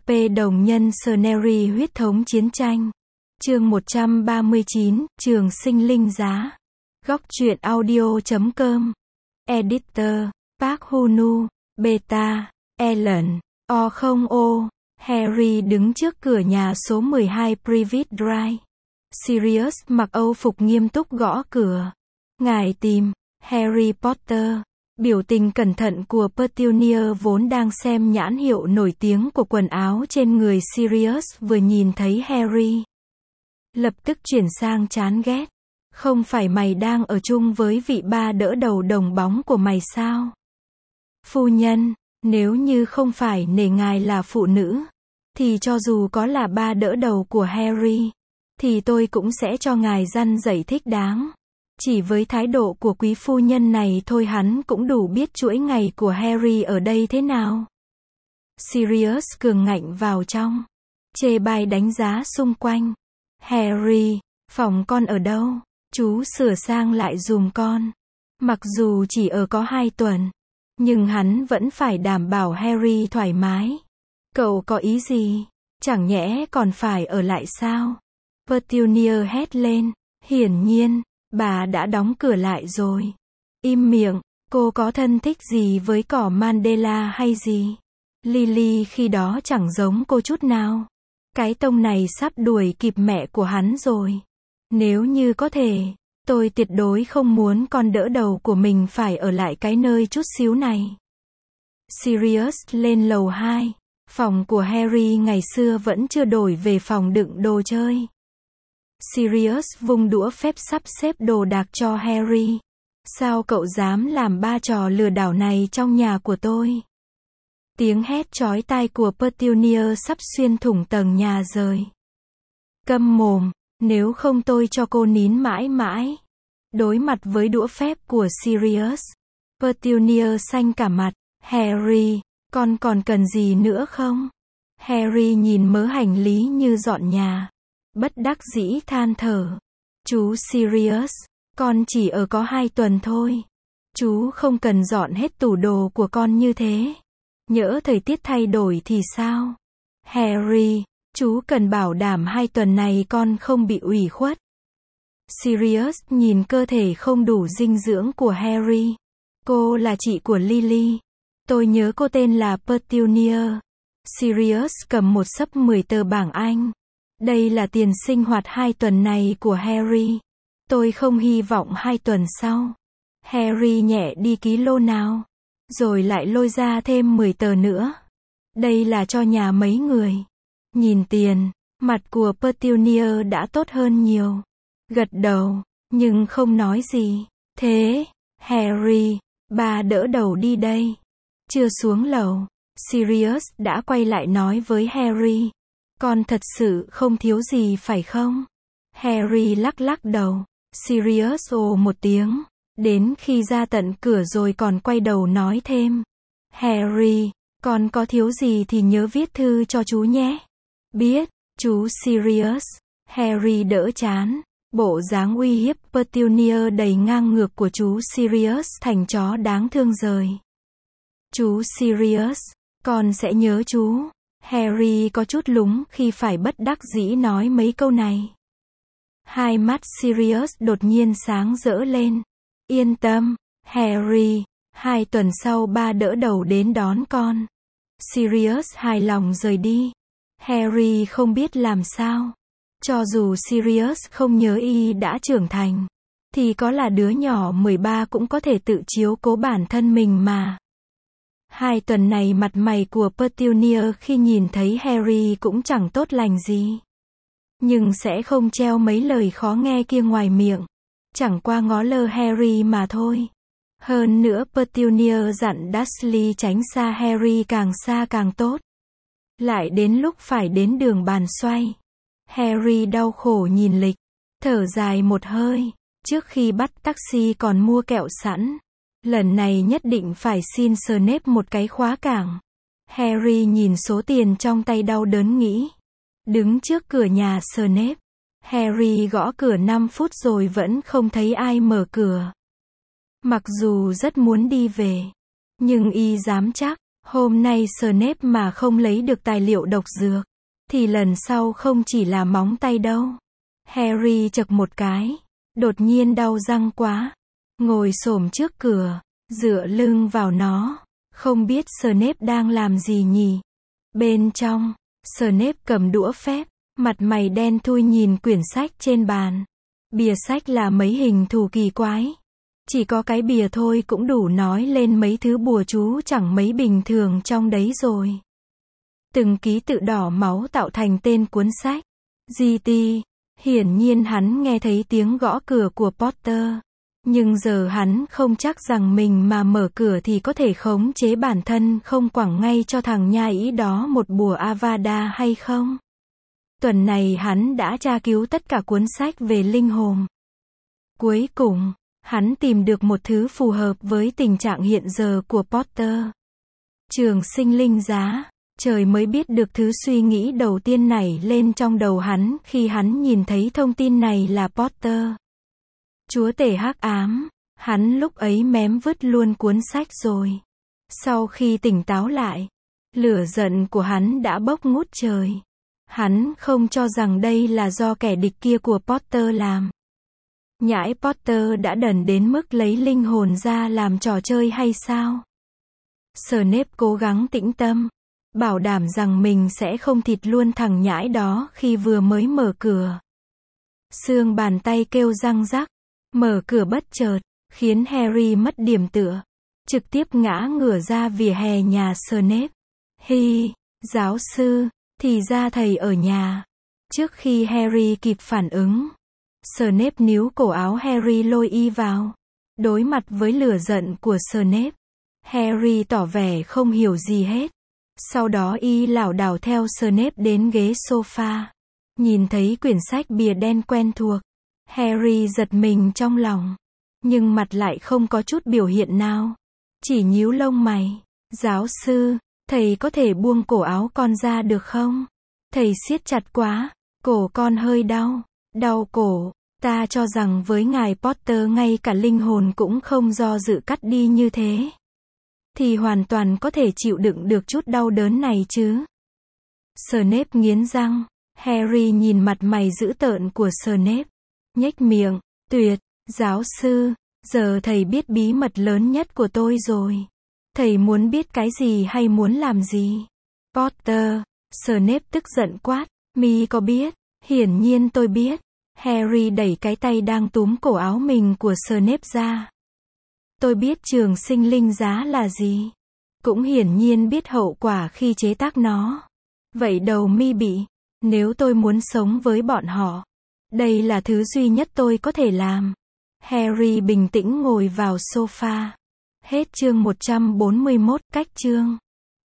Đồng nhân Scenery huyết thống chiến tranh. Chương 139, Trường sinh linh giá. Góc truyện audio.com. Editor, Park Hunu, Beta, Ellen, O0O. Harry đứng trước cửa nhà số 12 Privet Drive. Sirius mặc âu phục nghiêm túc gõ cửa. Ngài tìm Harry Potter. Biểu tình cẩn thận của Petunia vốn đang xem nhãn hiệu nổi tiếng của quần áo trên người Sirius vừa nhìn thấy Harry. Lập tức chuyển sang chán ghét. Không phải mày đang ở chung với vị ba đỡ đầu đồng bóng của mày sao? Phu nhân, nếu như không phải nể ngài là phụ nữ, thì cho dù có là ba đỡ đầu của Harry, thì tôi cũng sẽ cho ngài răn dạy thích đáng. Chỉ với thái độ của quý phu nhân này thôi hắn cũng đủ biết chuỗi ngày của Harry ở đây thế nào. Sirius cường ngạnh vào trong. Chê bai đánh giá xung quanh. Harry, phòng con ở đâu? Chú sửa sang lại giùm con. Mặc dù chỉ ở có 2 tuần, nhưng hắn vẫn phải đảm bảo Harry thoải mái. Cậu có ý gì? Chẳng nhẽ còn phải ở lại sao? Petunia hét lên. Hiển nhiên, bà đã đóng cửa lại rồi. Im miệng, cô có thân thích gì với cỏ Mandela hay gì? Lily khi đó chẳng giống cô chút nào. Cái tông này sắp đuổi kịp mẹ của hắn rồi. Nếu như có thể, tôi tuyệt đối không muốn con đỡ đầu của mình phải ở lại cái nơi chút xíu này. Sirius lên lầu 2. Phòng của Harry ngày xưa vẫn chưa đổi về phòng đựng đồ chơi. Sirius vung đũa phép sắp xếp đồ đạc cho Harry. Sao cậu dám làm ba trò lừa đảo này trong nhà của tôi? Tiếng hét chói tai của Petunia sắp xuyên thủng tầng nhà rời. Câm mồm, nếu không tôi cho cô nín mãi mãi. Đối mặt với đũa phép của Sirius, Petunia xanh cả mặt. Harry, con còn cần gì nữa không? Harry nhìn mớ hành lý như dọn nhà. Bất đắc dĩ than thở. Chú Sirius, con chỉ ở có 2 tuần thôi. Chú không cần dọn hết tủ đồ của con như thế. Nhỡ thời tiết thay đổi thì sao? Harry, chú cần bảo đảm 2 tuần này con không bị ủy khuất. Sirius nhìn cơ thể không đủ dinh dưỡng của Harry. Cô là chị của Lily. Tôi nhớ cô tên là Petunia. Sirius cầm một xấp 10 tờ bảng Anh. Đây là tiền sinh hoạt 2 tuần này của Harry. Tôi không hy vọng 2 tuần sau. Harry nhẹ đi ký lô nào. Rồi lại lôi ra thêm 10 tờ nữa. Đây là cho nhà mấy người. Nhìn tiền, mặt của Petunia đã tốt hơn nhiều. Gật đầu, nhưng không nói gì. Thế, Harry, ba đỡ đầu đi đây. Chưa xuống lầu, Sirius đã quay lại nói với Harry. Con thật sự không thiếu gì phải không? Harry lắc lắc đầu. Sirius ồ một tiếng. Đến khi ra tận cửa rồi còn quay đầu nói thêm. Harry, con có thiếu gì thì nhớ viết thư cho chú nhé. Biết, chú Sirius. Harry đỡ chán. Bộ dáng uy hiếp Petunia đầy ngang ngược của chú Sirius thành chó đáng thương rời. Chú Sirius, con sẽ nhớ chú. Harry có chút lúng khi phải bất đắc dĩ nói mấy câu này. Hai mắt Sirius đột nhiên sáng rỡ lên. Yên tâm, Harry, 2 tuần sau ba đỡ đầu đến đón con. Sirius hài lòng rời đi. Harry không biết làm sao. Cho dù Sirius không nhớ y đã trưởng thành, thì có là đứa nhỏ 13 cũng có thể tự chiếu cố bản thân mình mà. 2 tuần này mặt mày của Petunia khi nhìn thấy Harry cũng chẳng tốt lành gì. Nhưng sẽ không treo mấy lời khó nghe kia ngoài miệng. Chẳng qua ngó lơ Harry mà thôi. Hơn nữa Petunia dặn Dursley tránh xa Harry càng xa càng tốt. Lại đến lúc phải đến đường bàn xoay. Harry đau khổ nhìn lịch. Thở dài một hơi. Trước khi bắt taxi còn mua kẹo sẵn. Lần này nhất định phải xin Snape một cái khóa cảng. Harry nhìn số tiền trong tay đau đớn nghĩ. Đứng trước cửa nhà Snape. Harry gõ cửa 5 phút rồi vẫn không thấy ai mở cửa. Mặc dù rất muốn đi về, nhưng y dám chắc, Hôm nay Snape mà không lấy được tài liệu độc dược, thì lần sau không chỉ là móng tay đâu. Harry chậc một cái, đột nhiên đau răng quá, ngồi xổm trước cửa, dựa lưng vào nó, không biết Snape đang làm gì nhỉ. Bên trong, Snape cầm đũa phép, mặt mày đen thui nhìn quyển sách trên bàn. Bìa sách là mấy hình thù kỳ quái. Chỉ có cái bìa thôi cũng đủ nói lên mấy thứ bùa chú chẳng mấy bình thường trong đấy rồi. Từng ký tự đỏ máu tạo thành tên cuốn sách. GT. Hiển nhiên hắn nghe thấy tiếng gõ cửa của Potter. Nhưng giờ hắn không chắc rằng mình mà mở cửa thì có thể khống chế bản thân không quẳng ngay cho thằng nha ĩ đó một bùa Avada hay không. Tuần này hắn đã tra cứu tất cả cuốn sách về linh hồn. Cuối cùng, hắn tìm được một thứ phù hợp với tình trạng hiện giờ của Potter. Trường sinh linh giá. Trời mới biết được thứ suy nghĩ đầu tiên nảy lên trong đầu hắn khi hắn nhìn thấy thông tin này là Potter. Chúa tể hắc ám. Hắn lúc ấy mém vứt luôn cuốn sách rồi. Sau khi tỉnh táo lại, lửa giận của hắn đã bốc ngút trời. Hắn không cho rằng đây là do kẻ địch kia của Potter làm. Nhãi Potter đã đần đến mức lấy linh hồn ra làm trò chơi hay sao? Snape cố gắng tĩnh tâm, bảo đảm rằng mình sẽ không thịt luôn thằng nhãi đó khi vừa mới mở cửa. Xương bàn tay kêu răng rắc, mở cửa bất chợt, khiến Harry mất điểm tựa, trực tiếp ngã ngửa ra vỉa hè nhà Snape. Hi, giáo sư, thì ra thầy ở nhà. Trước khi Harry kịp phản ứng, Snape níu cổ áo Harry lôi y vào. Đối mặt với lửa giận của Snape, Harry tỏ vẻ không hiểu gì hết. Sau đó y lảo đảo theo Snape đến ghế sofa. Nhìn thấy quyển sách bìa đen quen thuộc, Harry giật mình trong lòng. Nhưng mặt lại không có chút biểu hiện nào. Chỉ nhíu lông mày. Giáo sư, thầy có thể buông cổ áo con ra được không? Thầy siết chặt quá. Cổ con hơi đau. Đau cổ. Ta cho rằng với ngài Potter ngay cả linh hồn cũng không do dự cắt đi như thế. Thì hoàn toàn có thể chịu đựng được chút đau đớn này chứ. Snape nghiến răng. Harry nhìn mặt mày dữ tợn của Snape. Nhếch miệng. Tuyệt, giáo sư. Giờ thầy biết bí mật lớn nhất của tôi rồi. Thầy muốn biết cái gì hay muốn làm gì? Potter. Snape tức giận quát. Mi có biết? Hiển nhiên tôi biết. Harry đẩy cái tay đang túm cổ áo mình của Snape ra. Tôi biết trường sinh linh giá là gì. Cũng hiển nhiên biết hậu quả khi chế tác nó. Vậy đầu Mi bị. Nếu tôi muốn sống với bọn họ, đây là thứ duy nhất tôi có thể làm. Harry bình tĩnh ngồi vào sofa. Hết chương 141, cách chương.